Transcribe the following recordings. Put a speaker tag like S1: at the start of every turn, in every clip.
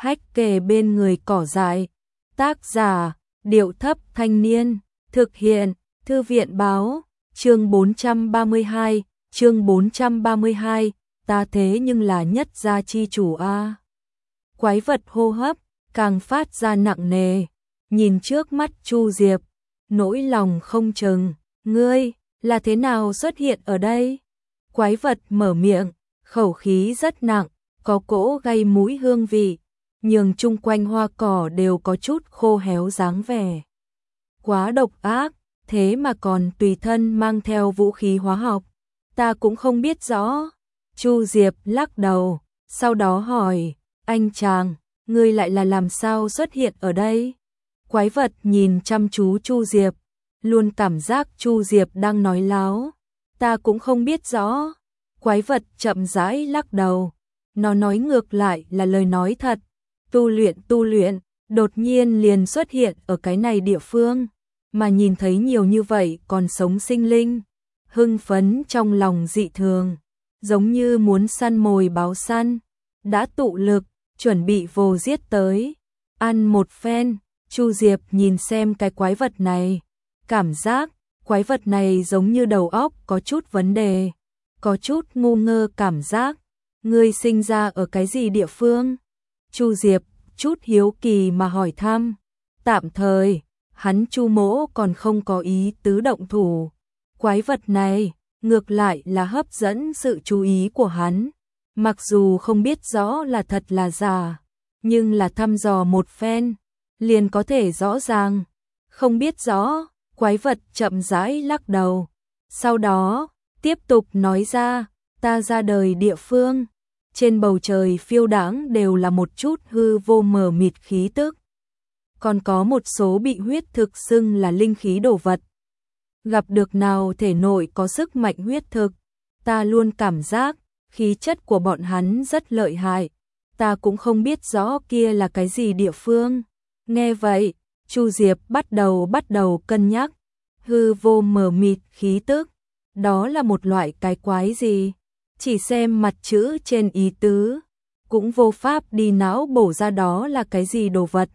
S1: hách kề bên người cỏ dại. Tác giả, Điệu Thấp Thanh Niên. Thực hiện, Thư viện Báo. Chương 432, chương 432, ta thế nhưng là nhất gia chi chủ a. Quái vật hô hấp càng phát ra nặng nề, nhìn trước mắt Chu Diệp, nỗi lòng không chừng, ngươi là thế nào xuất hiện ở đây? Quái vật mở miệng, khẩu khí rất nặng, có cỗ gây mũi hương vị, nhường chung quanh hoa cỏ đều có chút khô héo dáng vẻ. Quá độc ác, thế mà còn tùy thân mang theo vũ khí hóa học, ta cũng không biết rõ. Chu Diệp lắc đầu, sau đó hỏi, anh chàng, ngươi lại là làm sao xuất hiện ở đây? Quái vật nhìn chăm chú Chu Diệp, luôn cảm giác Chu Diệp đang nói láo. Ta cũng không biết rõ. Quái vật chậm rãi lắc đầu, nó nói ngược lại là lời nói thật. Tu luyện, đột nhiên liền xuất hiện ở cái này địa phương, mà nhìn thấy nhiều như vậy còn sống sinh linh, hưng phấn trong lòng dị thường, giống như muốn săn mồi báo săn, đã tụ lực, chuẩn bị vồ giết tới, ăn một phen. Chu Diệp nhìn xem cái quái vật này, cảm giác quái vật này giống như đầu óc có chút vấn đề, có chút ngu ngơ cảm giác. Ngươi sinh ra ở cái gì địa phương? Chu Diệp chút hiếu kỳ mà hỏi thăm. Tạm thời, hắn Chu Mỗ còn không có ý tứ động thủ. Quái vật này ngược lại là hấp dẫn sự chú ý của hắn. Mặc dù không biết rõ là thật là giả, nhưng là thăm dò một phen, liền có thể rõ ràng. Không biết rõ, quái vật chậm rãi lắc đầu. Sau đó, tiếp tục nói ra, ta ra đời địa phương. Trên bầu trời phiêu đãng đều là một chút hư vô mờ mịt khí tức. Còn có một số bị huyết thực xưng là linh khí đồ vật. Gặp được nào thể nội có sức mạnh huyết thực, ta luôn cảm giác khí chất của bọn hắn rất lợi hại. Ta cũng không biết rõ kia là cái gì địa phương. Nghe vậy, Chu Diệp bắt đầu cân nhắc. Hư vô mờ mịt khí tức, đó là một loại cái quái gì? Chỉ xem mặt chữ trên ý tứ, cũng vô pháp đi não bổ ra đó là cái gì đồ vật.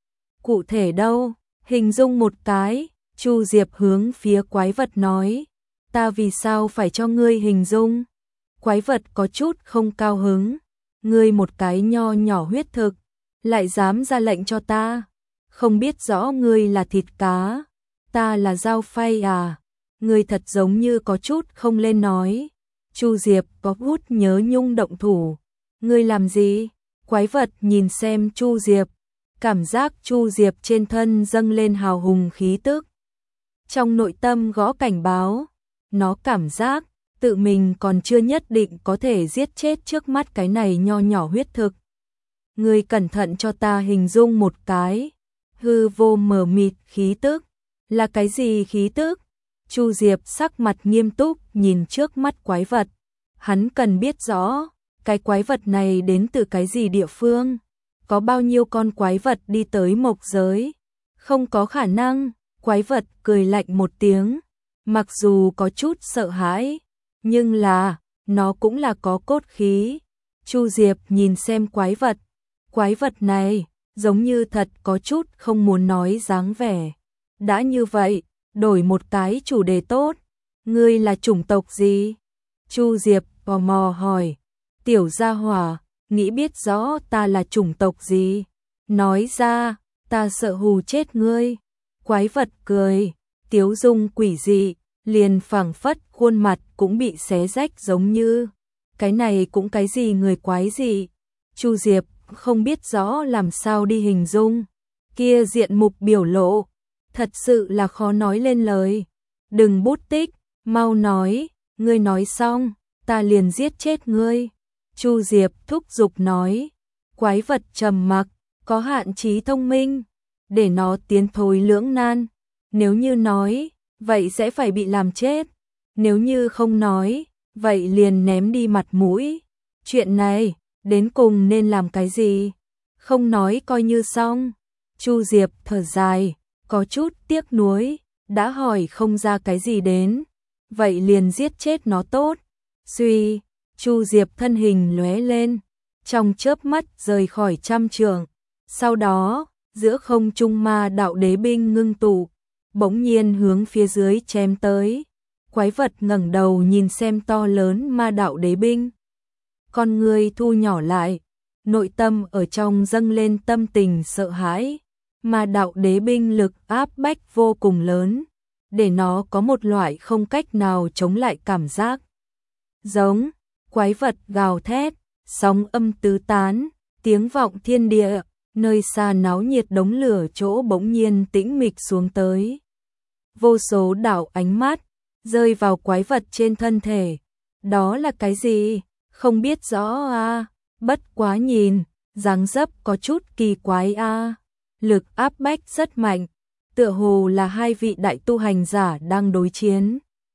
S1: Cụ thể đâu, hình dung một cái. Chu Diệp hướng phía quái vật nói, ta vì sao phải cho ngươi hình dung? Quái vật có chút không cao hứng, ngươi một cái nho nhỏ huyết thực, lại dám ra lệnh cho ta? Không biết rõ ngươi là thịt cá, ta là dao phay à? Ngươi thật giống như có chút không lên nói. Chu Diệp có hút nhớ nhung động thủ. Ngươi làm gì? Quái vật nhìn xem Chu Diệp, cảm giác Chu Diệp trên thân dâng lên hào hùng khí tức. Trong nội tâm gõ cảnh báo, nó cảm giác tự mình còn chưa nhất định có thể giết chết trước mắt cái này nho nhỏ huyết thực. Ngươi cẩn thận cho ta hình dung một cái. Hư vô mờ mịt khí tức, là cái gì khí tức? Chu Diệp sắc mặt nghiêm túc nhìn trước mắt quái vật. Hắn cần biết rõ, cái quái vật này đến từ cái gì địa phương? Có bao nhiêu con quái vật đi tới mộc giới? Không có khả năng. Quái vật cười lạnh một tiếng, mặc dù có chút sợ hãi, nhưng là, nó cũng là có cốt khí. Chu Diệp nhìn xem quái vật này, giống như thật có chút không muốn nói dáng vẻ. Đã như vậy, đổi một cái chủ đề tốt. Ngươi là chủng tộc gì? Chu Diệp tò mò hỏi. Tiểu gia hỏa, nghĩ biết rõ ta là chủng tộc gì? Nói ra, ta sợ hù chết ngươi. Quái vật cười, tiếu dung quỷ dị, liền phảng phất khuôn mặt cũng bị xé rách giống như. Cái này cũng cái gì người quái gì? Chu Diệp không biết rõ làm sao đi hình dung. Kia diện mục biểu lộ, thật sự là khó nói lên lời. Đừng bút tích, mau nói, ngươi nói xong, ta liền giết chết ngươi. Chu Diệp thúc giục nói. Quái vật trầm mặc, có hạn trí thông minh, để nó tiến thối lưỡng nan. Nếu như nói, vậy sẽ phải bị làm chết. Nếu như không nói, vậy liền ném đi mặt mũi. Chuyện này, đến cùng nên làm cái gì? Không nói coi như xong. Chu Diệp thở dài, có chút tiếc nuối, đã hỏi không ra cái gì đến. Vậy liền giết chết nó tốt. Suy, Chu Diệp thân hình lóe lên, trong chớp mắt rời khỏi trăm trượng. Sau đó, giữa không trung ma đạo đế binh ngưng tụ, bỗng nhiên hướng phía dưới chém tới. Quái vật ngẩng đầu nhìn xem to lớn ma đạo đế binh. Con người thu nhỏ lại, nội tâm ở trong dâng lên tâm tình sợ hãi. Ma đạo đế binh lực áp bách vô cùng lớn, để nó có một loại không cách nào chống lại cảm giác. Giống, quái vật gào thét, sóng âm tứ tán, tiếng vọng thiên địa, nơi xa náo nhiệt đống lửa chỗ bỗng nhiên tĩnh mịch xuống tới. Vô số đạo ánh mắt rơi vào quái vật trên thân thể. Đó là cái gì? Không biết rõ a, bất quá nhìn, dáng dấp có chút kỳ quái a. Lực áp bách rất mạnh, tựa hồ là hai vị đại tu hành giả đang đối chiến.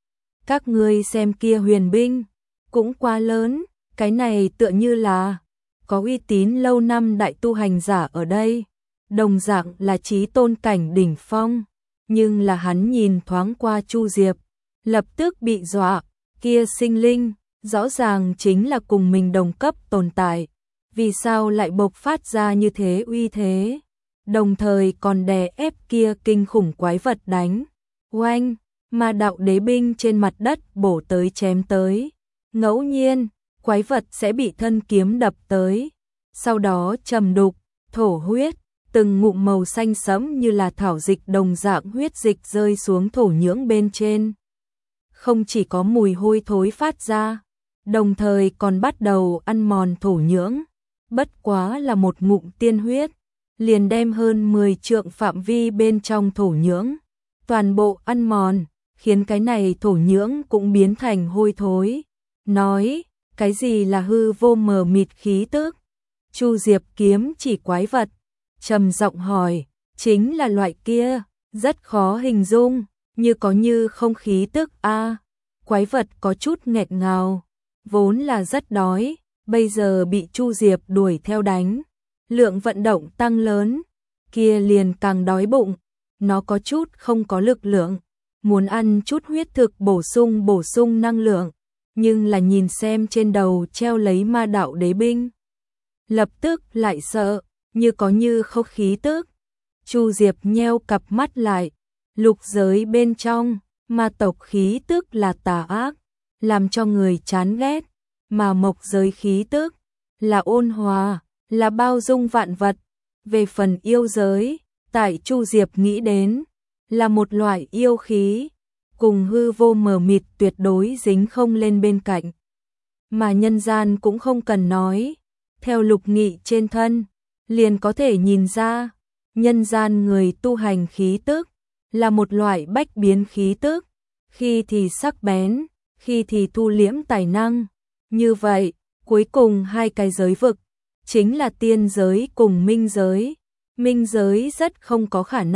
S1: Các ngươi xem kia huyền binh, cũng quá lớn, cái này tựa như là có uy tín lâu năm đại tu hành giả ở đây, đồng dạng là chí tôn cảnh đỉnh phong, nhưng là hắn nhìn thoáng qua Chu Diệp, lập tức bị dọa, kia sinh linh, rõ ràng chính là cùng mình đồng cấp tồn tại, vì sao lại bộc phát ra như thế uy thế, đồng thời còn đè ép kia kinh khủng quái vật đánh. Oanh, ma đạo đế binh trên mặt đất bổ tới chém tới, ngẫu nhiên, quái vật sẽ bị thân kiếm đập tới, sau đó trầm đục, thổ huyết, từng ngụm màu xanh sẫm như là thảo dịch đồng dạng huyết dịch rơi xuống thổ nhưỡng bên trên. Không chỉ có mùi hôi thối phát ra, đồng thời còn bắt đầu ăn mòn thổ nhưỡng, bất quá là một ngụm tiên huyết, liền đem hơn 10 trượng phạm vi bên trong thổ nhưỡng, toàn bộ ăn mòn, khiến cái này thổ nhưỡng cũng biến thành hôi thối. Nói, cái gì là hư vô mờ mịt khí tức? Chu Diệp kiếm chỉ quái vật, trầm giọng hỏi, chính là loại kia, rất khó hình dung, như có như không khí tức a. Quái vật có chút nghẹt ngào, vốn là rất đói, bây giờ bị Chu Diệp đuổi theo đánh, lượng vận động tăng lớn, kia liền càng đói bụng, nó có chút không có lực lượng, muốn ăn chút huyết thực bổ sung năng lượng, nhưng là nhìn xem trên đầu treo lấy ma đạo đế binh, lập tức lại sợ, như có như không khí tức. Chu Diệp nheo cặp mắt lại, lục giới bên trong, ma tộc khí tức là tà ác, làm cho người chán ghét, mà mộc giới khí tức là ôn hòa, là bao dung vạn vật. Về phần yêu giới, tại Chu Diệp nghĩ đến, là một loại yêu khí, cùng hư vô mờ mịt tuyệt đối dính không lên bên cạnh. Mà nhân gian cũng không cần nói, theo Lục Nghị trên thân, liền có thể nhìn ra, nhân gian người tu hành khí tức, là một loại bách biến khí tức, khi thì sắc bén, khi thì thu liễm tài năng. Như vậy, cuối cùng hai cái giới vực, chính là tiên giới cùng minh giới. Minh giới rất không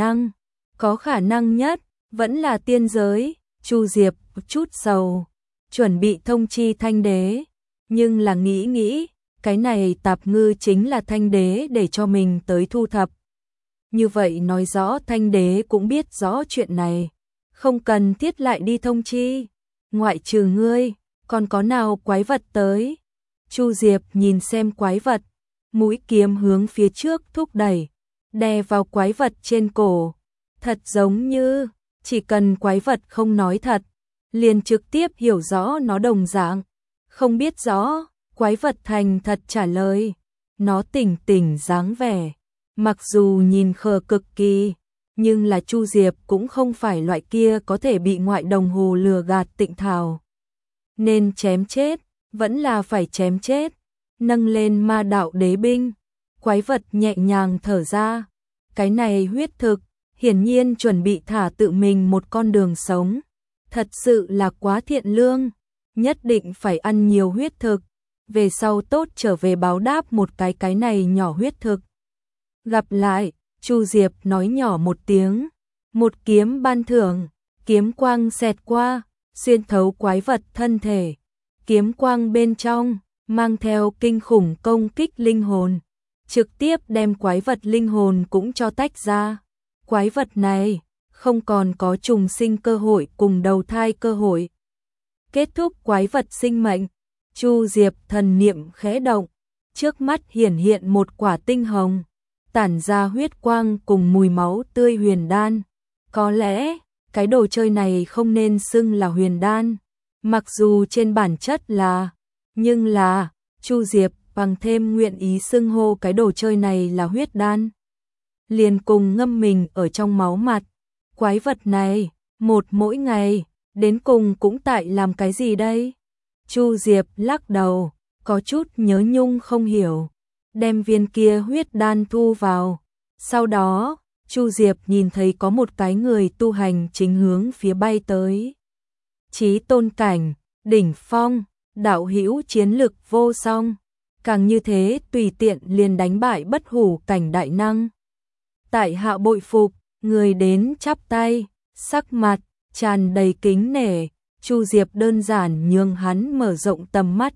S1: có khả năng nhất, vẫn là tiên giới. Chu Diệp chút sầu, chuẩn bị thông chi Thanh Đế, nhưng là nghĩ, cái này tạp ngư chính là Thanh Đế để cho mình tới thu thập. Như vậy nói rõ Thanh Đế cũng biết rõ chuyện này, không cần thiết lại đi thông chi, ngoại trừ ngươi, còn có nào quái vật tới. Chu Diệp nhìn xem quái vật, mũi kiếm hướng phía trước thúc đẩy, đè vào quái vật trên cổ, thật giống như chỉ cần quái vật không nói thật, liền trực tiếp hiểu rõ nó đồng dạng. Không biết rõ, quái vật thành thật trả lời, nó tỉnh dáng vẻ, mặc dù nhìn khờ cực kỳ, nhưng là Chu Diệp cũng không phải loại kia có thể bị ngoại đồng hồ lừa gạt Tịnh Thảo. Nên chém chết, vẫn là phải chém chết. Nâng lên ma đạo đế binh, quái vật nhẹ nhàng thở ra, cái này huyết thực, hiển nhiên chuẩn bị thả tự mình một con đường sống, thật sự là quá thiện lương, nhất định phải ăn nhiều huyết thực, về sau tốt trở về báo đáp một cái này nhỏ huyết thực. Gặp lại, Chu Diệp nói nhỏ một tiếng, một kiếm ban thưởng, kiếm quang xẹt qua, xuyên thấu quái vật thân thể, kiếm quang bên trong mang theo kinh khủng công kích linh hồn, trực tiếp đem quái vật linh hồn cũng cho tách ra. Quái vật này không còn có trùng sinh cơ hội cùng đầu thai cơ hội. Kết thúc quái vật sinh mệnh, Chu Diệp thần niệm khẽ động, trước mắt hiển hiện một quả tinh hồng, tản ra huyết quang cùng mùi máu tươi huyền đan. Có lẽ, cái đồ chơi này không nên xưng là huyền đan, mặc dù trên bản chất là, nhưng là, Chu Diệp bằng thêm nguyện ý xưng hô cái đồ chơi này là huyết đan. Liền cùng ngâm mình ở trong máu mặt. Quái vật này, một mỗi ngày, đến cùng cũng tại làm cái gì đây? Chu Diệp lắc đầu, có chút nhớ nhung không hiểu, đem viên kia huyết đan thu vào. Sau đó, Chu Diệp nhìn thấy có một cái người tu hành chính hướng phía bay tới. Chí tôn cảnh, đỉnh phong, đạo hữu chiến lực vô song, càng như thế tùy tiện liền đánh bại bất hủ cảnh đại năng. Tại hạ bội phục, người đến chắp tay, sắc mặt tràn đầy kính nể. Chu Diệp đơn giản nhường hắn mở rộng tầm mắt.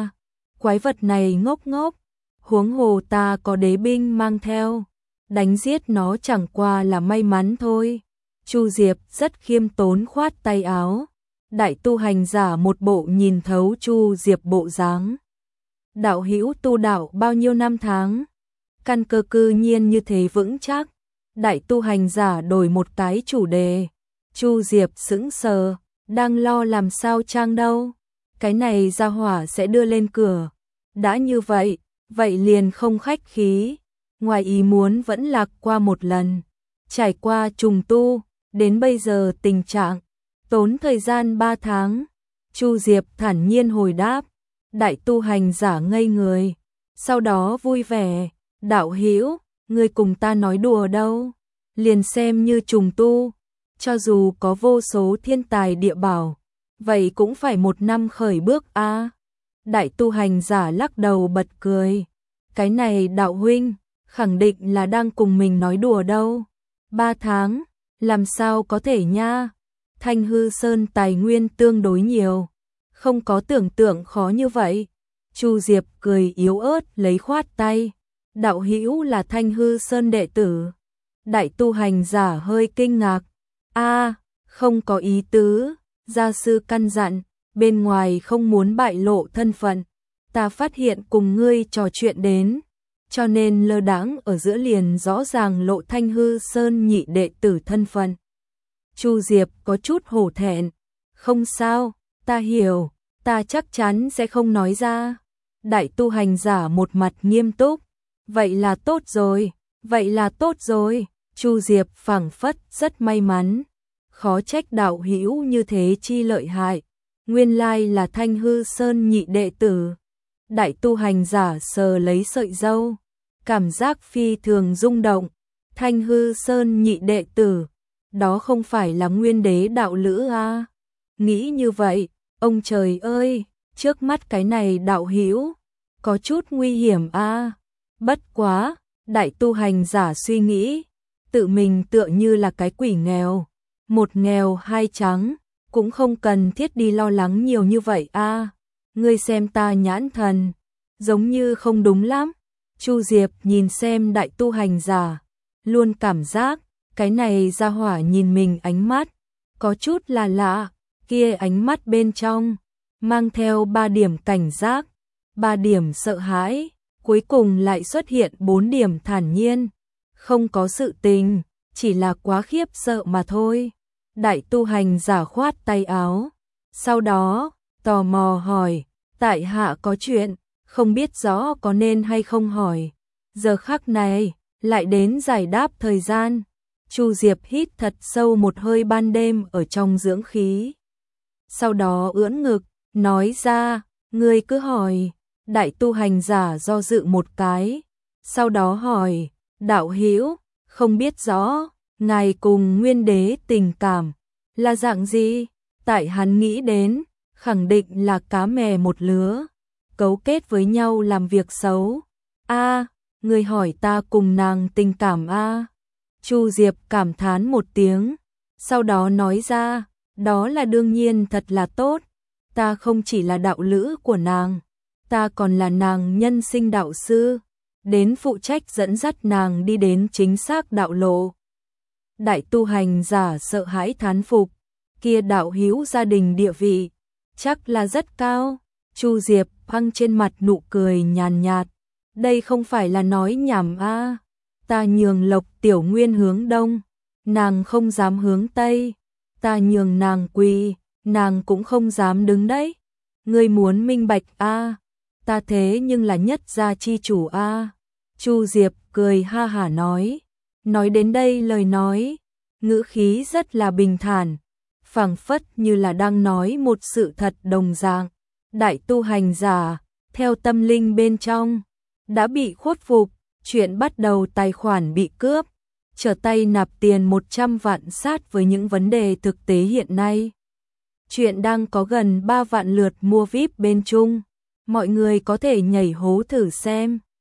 S1: Quái vật này ngốc ngốc, huống hồ ta có đế binh mang theo, đánh giết nó chẳng qua là may mắn thôi. Chu Diệp rất khiêm tốn khoát tay áo. Đại tu hành giả một bộ nhìn thấu Chu Diệp bộ dáng. Đạo hữu tu đạo bao nhiêu năm tháng, căn cơ cư nhiên như thế vững chắc. Đại tu hành giả đổi một cái chủ đề. Chu Diệp sững sờ, đang lo làm sao trang đâu. Cái này ra hỏa sẽ đưa lên cửa. Đã như vậy, vậy liền không khách khí. Ngoài ý muốn vẫn lạc qua một lần. Trải qua trùng tu, đến bây giờ tình trạng, tốn thời gian 3 tháng. Chu Diệp thản nhiên hồi đáp. Đại tu hành giả ngây người. Sau đó vui vẻ, đạo hữu, ngươi cùng ta nói đùa đâu. Liền xem như trùng tu, cho dù có vô số thiên tài địa bảo, vậy cũng phải 1 năm khởi bước a. Đại tu hành giả lắc đầu bật cười. Cái này đạo huynh, khẳng định là đang cùng mình nói đùa đâu. 3 tháng, làm sao có thể nha. Thanh Hư Sơn tài nguyên tương đối nhiều, không có tưởng tượng khó như vậy. Chu Diệp cười yếu ớt lấy khoát tay. Đạo hữu là Thanh Hư Sơn đệ tử. Đại tu hành giả hơi kinh ngạc. Không có ý tứ, gia sư căn dặn, bên ngoài không muốn bại lộ thân phận. Ta phát hiện cùng ngươi trò chuyện đến, cho nên lơ đãng ở giữa liền rõ ràng lộ Thanh Hư Sơn nhị đệ tử thân phận. Chu Diệp có chút hổ thẹn. Không sao, ta hiểu, ta chắc chắn sẽ không nói ra. Đại tu hành giả một mặt nghiêm túc. Vậy là tốt rồi, vậy là tốt rồi. Chu Diệp phảng phất rất may mắn. Khó trách đạo hữu như thế chi lợi hại. Nguyên lai là Thanh Hư Sơn nhị đệ tử. Đại tu hành giả sờ lấy sợi râu, cảm giác phi thường rung động. Thanh Hư Sơn nhị đệ tử, đó không phải là nguyên đế đạo lữ à? Nghĩ như vậy, ông trời ơi, trước mắt cái này đạo hữu có chút nguy hiểm à? Bất quá, đại tu hành giả suy nghĩ, tự mình tựa như là cái quỷ nghèo, một nghèo hai trắng, cũng không cần thiết đi lo lắng nhiều như vậy à? Ngươi xem ta nhãn thần, giống như không đúng lắm. Chu Diệp nhìn xem đại tu hành giả, luôn cảm giác cái này ra hỏa nhìn mình ánh mắt có chút là lạ, kia ánh mắt bên trong mang theo 3 điểm cảnh giác, 3 điểm sợ hãi, cuối cùng lại xuất hiện 4 điểm thản nhiên. Không có sự tình, chỉ là quá khiếp sợ mà thôi. Đại tu hành giả khoát tay áo, sau đó tò mò hỏi, tại hạ có chuyện, không biết rõ có nên hay không hỏi. Giờ khắc này, lại đến giải đáp thời gian. Chu Diệp hít thật sâu một hơi ban đêm ở trong dưỡng khí. Sau đó ưỡn ngực, nói ra, ngươi cứ hỏi. Đại tu hành giả do dự một cái, sau đó hỏi, đạo hữu, không biết rõ, ngài cùng nguyên đế tình cảm là dạng gì? Tại hắn nghĩ đến, khẳng định là cá mè một lứa, cấu kết với nhau làm việc xấu. Ngươi hỏi ta cùng nàng tình cảm à? Chu Diệp cảm thán một tiếng, sau đó nói ra, đó là đương nhiên thật là tốt. Ta không chỉ là đạo lữ của nàng, ta còn là nàng nhân sinh đạo sư, đến phụ trách dẫn dắt nàng đi đến chính xác đạo lộ. Đại tu hành giả sợ hãi thán phục, kia đạo hữu gia đình địa vị chắc là rất cao. Chu Diệp hăng trên mặt nụ cười nhàn nhạt, Đây không phải là nói nhảm a. Ta nhường Lộc Tiểu Nguyên hướng đông, nàng không dám hướng tây. Ta nhường nàng quỳ, nàng cũng không dám đứng đấy. Ngươi muốn minh bạch a, ta thế nhưng là nhất gia chi chủ a. Chu Diệp cười ha hả nói đến đây lời nói, ngữ khí rất là bình thản, phảng phất như là đang nói một sự thật đồng dạng. Đại tu hành giả, theo tâm linh bên trong, đã bị khuất phục, chuyện bắt đầu tài khoản bị cướp, trở tay nạp tiền 100 vạn sát với những vấn đề thực tế hiện nay. Chuyện đang có gần 3 vạn lượt mua VIP bên chung, mọi người có thể nhảy hố thử xem.